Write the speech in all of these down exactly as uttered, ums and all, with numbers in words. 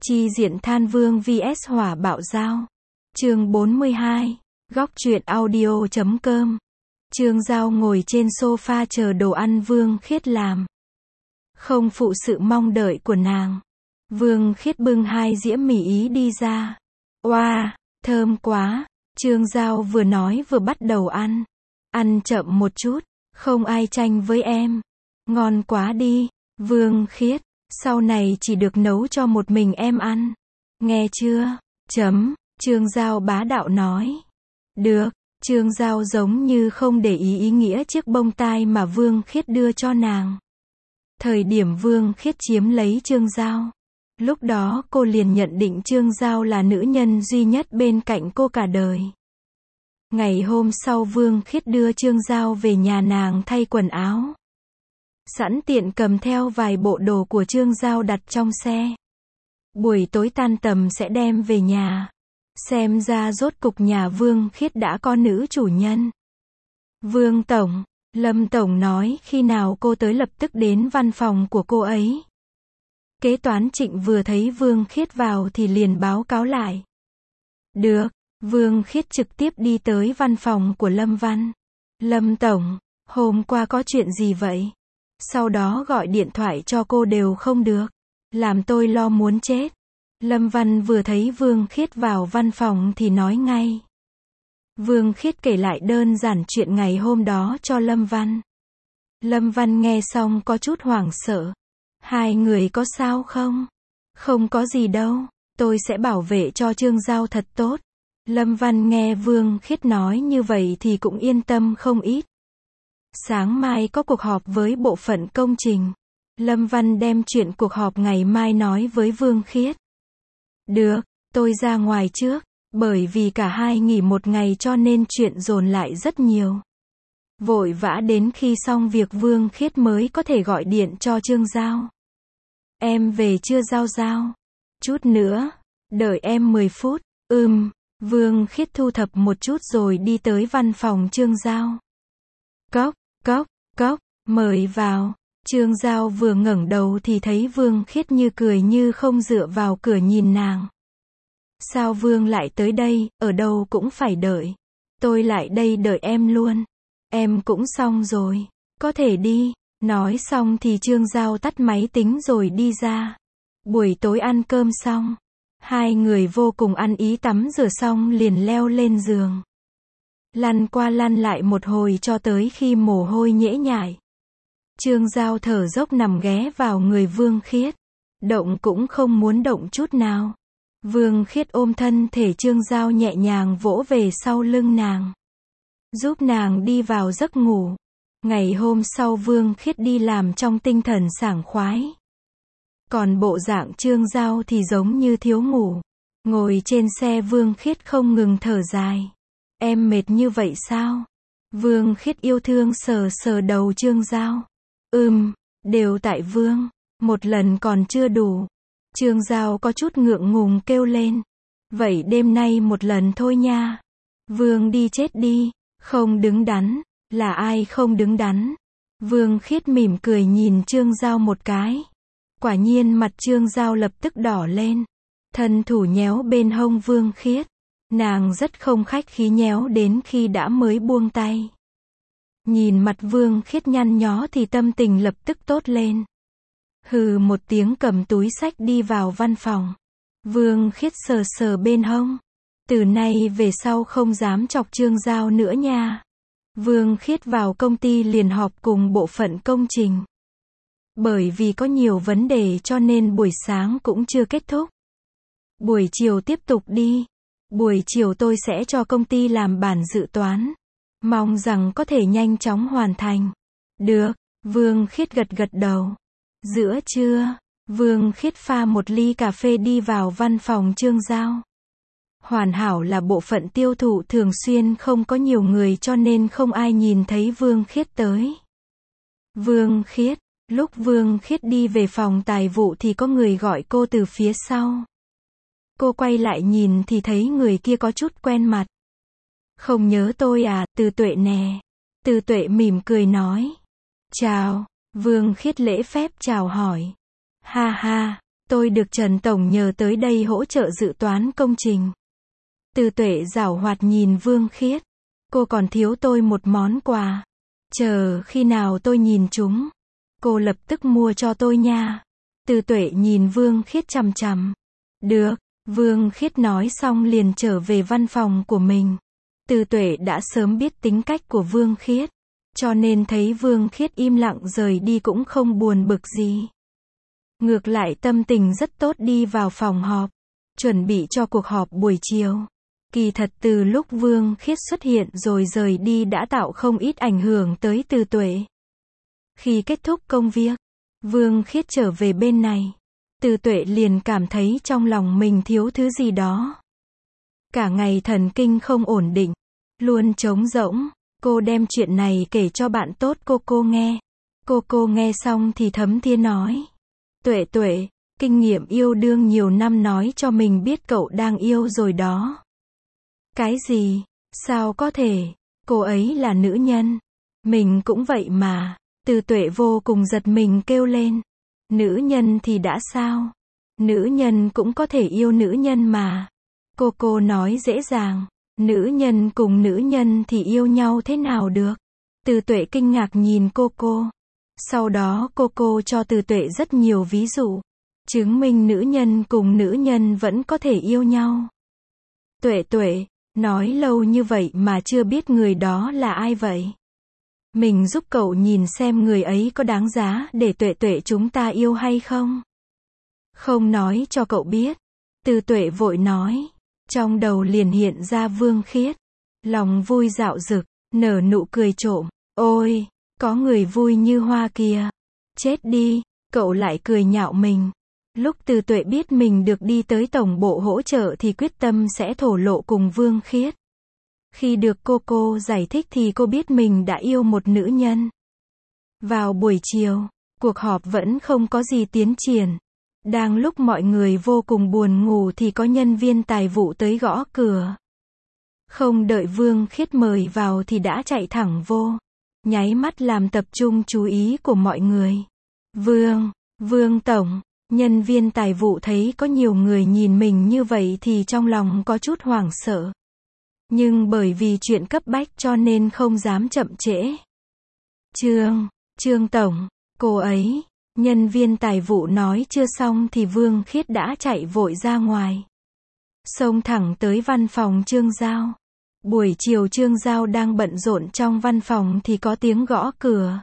Chi diện than vương vs hỏa bạo dao. Chương bốn mươi hai. Góc truyện audio chấm com. Trương Giao ngồi trên sofa chờ đồ ăn Vương Khiết làm. Không phụ sự mong đợi của nàng. Vương Khiết bưng hai dĩa mì Ý đi ra. Oa, wow, thơm quá. Trương Giao vừa nói vừa bắt đầu ăn. Ăn chậm một chút, không ai tranh với em. Ngon quá đi, Vương Khiết. Sau này chỉ được nấu cho một mình em ăn. Nghe chưa? Chấm, Trương Giao bá đạo nói. Được, Trương Giao giống như không để ý ý nghĩa chiếc bông tai mà Vương Khiết đưa cho nàng. Thời điểm Vương Khiết chiếm lấy Trương Giao, lúc đó cô liền nhận định Trương Giao là nữ nhân duy nhất bên cạnh cô cả đời. Ngày hôm sau Vương Khiết đưa Trương Giao về nhà nàng thay quần áo. Sẵn tiện cầm theo vài bộ đồ của Trương Giao đặt trong xe. Buổi tối tan tầm sẽ đem về nhà. Xem ra rốt cục nhà Vương Khiết đã có nữ chủ nhân. Vương Tổng, Lâm Tổng nói khi nào cô tới lập tức đến văn phòng của cô ấy. Kế toán Trịnh vừa thấy Vương Khiết vào thì liền báo cáo lại. Được, Vương Khiết trực tiếp đi tới văn phòng của Lâm Văn. Lâm Tổng, hôm qua có chuyện gì vậy? Sau đó gọi điện thoại cho cô đều không được. Làm tôi lo muốn chết. Lâm Văn vừa thấy Vương Khiết vào văn phòng thì nói ngay. Vương Khiết kể lại đơn giản chuyện ngày hôm đó cho Lâm Văn. Lâm Văn nghe xong có chút hoảng sợ. Hai người có sao không? Không có gì đâu, tôi sẽ bảo vệ cho Trương Giao thật tốt. Lâm Văn nghe Vương Khiết nói như vậy thì cũng yên tâm không ít. Sáng mai có cuộc họp với bộ phận công trình. Lâm Văn đem chuyện cuộc họp ngày mai nói với Vương Khiết. Được, tôi ra ngoài trước, bởi vì cả hai nghỉ một ngày cho nên chuyện dồn lại rất nhiều. Vội vã đến khi xong việc Vương Khiết mới có thể gọi điện cho Trương Giao. Em về chưa Giao Giao? Chút nữa, đợi em mười phút. Ừm, Vương Khiết thu thập một chút rồi đi tới văn phòng Trương Giao. Cốc, cốc, cốc, mời vào. Trương Giao vừa ngẩng đầu thì thấy Vương Khiết như cười như không dựa vào cửa nhìn nàng. Sao Vương lại tới đây, ở đâu cũng phải đợi. Tôi lại đây đợi em luôn. Em cũng xong rồi, có thể đi. Nói xong thì Trương Giao tắt máy tính rồi đi ra. Buổi tối ăn cơm xong, hai người vô cùng ăn ý, tắm rửa xong liền leo lên giường. Lăn qua lăn lại một hồi cho tới khi mồ hôi nhễ nhại. Trương Giao thở dốc nằm ghé vào người Vương Khiết. Động cũng không muốn động chút nào. Vương Khiết ôm thân thể Trương Giao nhẹ nhàng vỗ về sau lưng nàng. Giúp nàng đi vào giấc ngủ. Ngày hôm sau Vương Khiết đi làm trong tinh thần sảng khoái. Còn bộ dạng Trương Giao thì giống như thiếu ngủ. Ngồi trên xe Vương Khiết không ngừng thở dài. Em mệt như vậy sao? Vương Khiết yêu thương sờ sờ đầu Trương Giao. Ừm, đều tại Vương, một lần còn chưa đủ. Trương Giao có chút ngượng ngùng kêu lên. Vậy đêm nay một lần thôi nha. Vương đi chết đi, không đứng đắn, là ai không đứng đắn? Vương Khiết mỉm cười nhìn Trương Giao một cái. Quả nhiên mặt Trương Giao lập tức đỏ lên. Thân thủ nhéo bên hông Vương Khiết. Nàng rất không khách khí nhéo đến khi đã mới buông tay. Nhìn mặt Vương Khiết nhăn nhó thì tâm tình lập tức tốt lên. Hừ một tiếng cầm túi xách đi vào văn phòng. Vương Khiết sờ sờ bên hông. Từ nay về sau không dám chọc Trương Giao nữa nha. Vương Khiết vào công ty liền họp cùng bộ phận công trình. Bởi vì có nhiều vấn đề cho nên buổi sáng cũng chưa kết thúc. Buổi chiều tiếp tục đi. Buổi chiều tôi sẽ cho công ty làm bản dự toán. Mong rằng có thể nhanh chóng hoàn thành. Được, Vương Khiết gật gật đầu. Giữa trưa, Vương Khiết pha một ly cà phê đi vào văn phòng Trương Giao. Hoàn hảo là bộ phận tiêu thụ thường xuyên không có nhiều người cho nên không ai nhìn thấy Vương Khiết tới. Vương Khiết, lúc Vương Khiết đi về phòng tài vụ thì có người gọi cô từ phía sau. Cô quay lại nhìn thì thấy người kia có chút quen mặt. Không nhớ tôi à, Từ Tuệ nè. Từ Tuệ mỉm cười nói. Chào, Vương Khiết lễ phép chào hỏi. Ha ha, Tôi được Trần Tổng nhờ tới đây hỗ trợ dự toán công trình. Từ Tuệ giảo hoạt nhìn Vương Khiết. Cô còn thiếu tôi một món quà. Chờ khi nào tôi nhìn chúng, cô lập tức mua cho tôi nha. Từ Tuệ nhìn Vương Khiết chằm chằm. Được, Vương Khiết nói xong liền trở về văn phòng của mình. Từ Tuệ đã sớm biết tính cách của Vương Khiết, cho nên thấy Vương Khiết im lặng rời đi cũng không buồn bực gì. Ngược lại tâm tình rất tốt đi vào phòng họp, chuẩn bị cho cuộc họp buổi chiều. Kỳ thật từ lúc Vương Khiết xuất hiện rồi rời đi đã tạo không ít ảnh hưởng tới Từ Tuệ. Khi kết thúc công việc, Vương Khiết trở về bên này. Từ Tuệ liền cảm thấy trong lòng mình thiếu thứ gì đó. Cả ngày thần kinh không ổn định, luôn trống rỗng. Cô đem chuyện này kể cho bạn tốt cô cô nghe. Cô cô nghe xong thì thấm thía nói. Tuệ Tuệ, kinh nghiệm yêu đương nhiều năm nói cho mình biết cậu đang yêu rồi đó. Cái gì? Sao có thể? Cô ấy là nữ nhân. Mình cũng vậy mà. Từ Tuệ vô cùng giật mình kêu lên. Nữ nhân thì đã sao? Nữ nhân cũng có thể yêu nữ nhân mà. Cô cô nói dễ dàng. Nữ nhân cùng nữ nhân thì yêu nhau thế nào được? Từ Tuệ kinh ngạc nhìn cô cô. Sau đó cô cô cho Từ Tuệ rất nhiều ví dụ, chứng minh nữ nhân cùng nữ nhân vẫn có thể yêu nhau. Tuệ Tuệ, nói lâu như vậy mà chưa biết người đó là ai vậy? Mình giúp cậu nhìn xem người ấy có đáng giá để Tuệ Tuệ chúng ta yêu hay không? Không nói cho cậu biết. Từ Tuệ vội nói. Trong đầu liền hiện ra Vương Khiết. Lòng vui dạo dực, nở nụ cười trộm. Ôi, có người vui như hoa kìa. Chết đi, cậu lại cười nhạo mình. Lúc Từ Tuệ biết mình được đi tới tổng bộ hỗ trợ thì quyết tâm sẽ thổ lộ cùng Vương Khiết. Khi được cô cô giải thích thì cô biết mình đã yêu một nữ nhân. Vào buổi chiều, cuộc họp vẫn không có gì tiến triển. Đang lúc mọi người vô cùng buồn ngủ thì có nhân viên tài vụ tới gõ cửa. Không đợi Vương Khiết mời vào thì đã chạy thẳng vô. Nháy mắt làm tập trung chú ý của mọi người. Vương, Vương Tổng, nhân viên tài vụ thấy có nhiều người nhìn mình như vậy thì trong lòng có chút hoảng sợ. Nhưng bởi vì chuyện cấp bách cho nên không dám chậm trễ. Trương, Trương Tổng, cô ấy, nhân viên tài vụ nói chưa xong thì Vương Khiết đã chạy vội ra ngoài. Xông thẳng tới văn phòng Trương Giao. Buổi chiều Trương Giao đang bận rộn trong văn phòng thì có tiếng gõ cửa.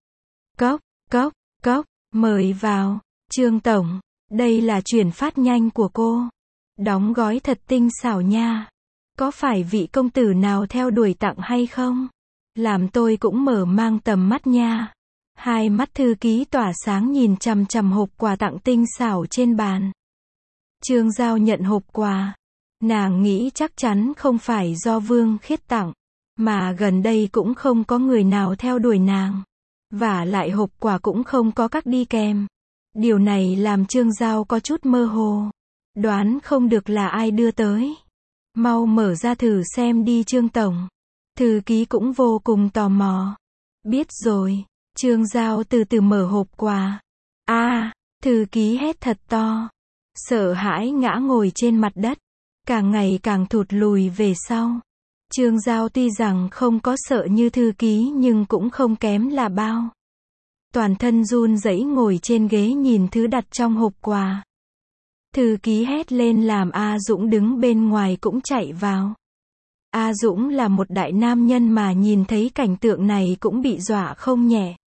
Cốc, cốc, cốc, mời vào. Trương Tổng, đây là chuyển phát nhanh của cô. Đóng gói thật tinh xảo nha. Có phải vị công tử nào theo đuổi tặng hay không? Làm tôi cũng mở mang tầm mắt nha. Hai mắt thư ký tỏa sáng nhìn chằm chằm hộp quà tặng tinh xảo trên bàn. Trương Giao nhận hộp quà. Nàng nghĩ chắc chắn không phải do Vương Khiết tặng, mà gần đây cũng không có người nào theo đuổi nàng. Và lại hộp quà cũng không có các đi kèm. Điều này làm Trương Giao có chút mơ hồ. Đoán không được là ai đưa tới. Mau mở ra thử xem đi Trương Tổng. Thư ký cũng vô cùng tò mò. Biết rồi. Trương Giao từ từ mở hộp quà. A, à, thư ký hét thật to. Sợ hãi ngã ngồi trên mặt đất. Càng ngày càng thụt lùi về sau. Trương Giao tuy rằng không có sợ như thư ký nhưng cũng không kém là bao. Toàn thân run rẩy ngồi trên ghế nhìn thứ đặt trong hộp quà. Thư ký hét lên làm A Dũng đứng bên ngoài cũng chạy vào. A Dũng là một đại nam nhân mà nhìn thấy cảnh tượng này cũng bị dọa không nhẹ.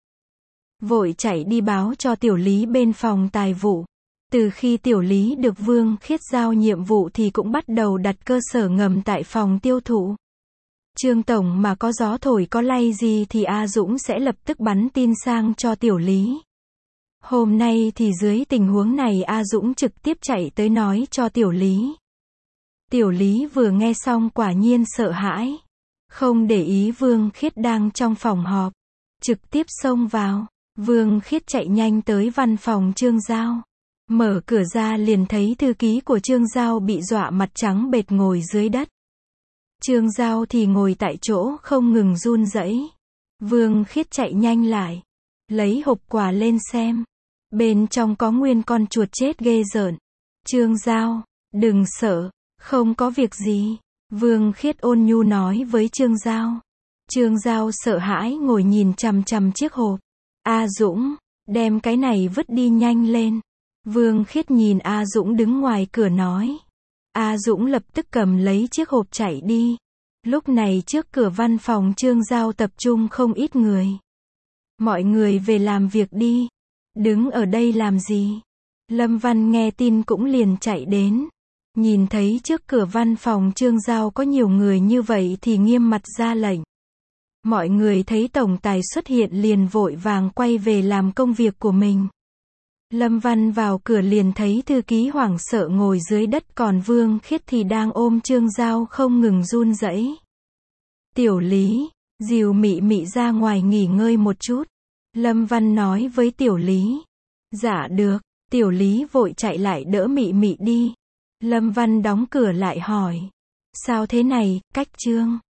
Vội chạy đi báo cho Tiểu Lý bên phòng tài vụ. Từ khi Tiểu Lý được Vương Khiết giao nhiệm vụ thì cũng bắt đầu đặt cơ sở ngầm tại phòng tiêu thụ. Trương Tổng mà có gió thổi có lay gì thì A Dũng sẽ lập tức bắn tin sang cho Tiểu Lý. Hôm nay thì dưới tình huống này A Dũng trực tiếp chạy tới nói cho Tiểu Lý. Tiểu Lý vừa nghe xong quả nhiên sợ hãi. Không để ý Vương Khiết đang trong phòng họp. Trực tiếp xông vào. Vương Khiết chạy nhanh tới văn phòng Trương Giao. Mở cửa ra liền thấy thư ký của Trương Giao bị dọa mặt trắng bệch ngồi dưới đất. Trương Giao thì ngồi tại chỗ không ngừng run rẩy. Vương Khiết chạy nhanh lại. Lấy hộp quà lên xem. Bên trong có nguyên con chuột chết ghê rợn. Trương Giao, đừng sợ, không có việc gì. Vương Khiết ôn nhu nói với Trương Giao. Trương Giao sợ hãi ngồi nhìn chằm chằm chiếc hộp. A Dũng, đem cái này vứt đi nhanh lên. Vương Khiết nhìn A Dũng đứng ngoài cửa nói. A Dũng lập tức cầm lấy chiếc hộp chạy đi. Lúc này trước cửa văn phòng Trương Giao tập trung không ít người. Mọi người về làm việc đi. Đứng ở đây làm gì? Lâm Văn nghe tin cũng liền chạy đến. Nhìn thấy trước cửa văn phòng Trương Giao có nhiều người như vậy thì nghiêm mặt ra lệnh. Mọi người thấy tổng tài xuất hiện liền vội vàng quay về làm công việc của mình. Lâm Văn vào cửa liền thấy thư ký hoảng sợ ngồi dưới đất, còn Vương Khiết thì đang ôm Trương Giao không ngừng run rẩy. Tiểu Lý, dìu Mị Mị ra ngoài nghỉ ngơi một chút. Lâm Văn nói với Tiểu Lý. Dạ được. Tiểu Lý vội chạy lại đỡ Mị Mị đi. Lâm Văn đóng cửa lại hỏi. Sao thế này, Cách Trương?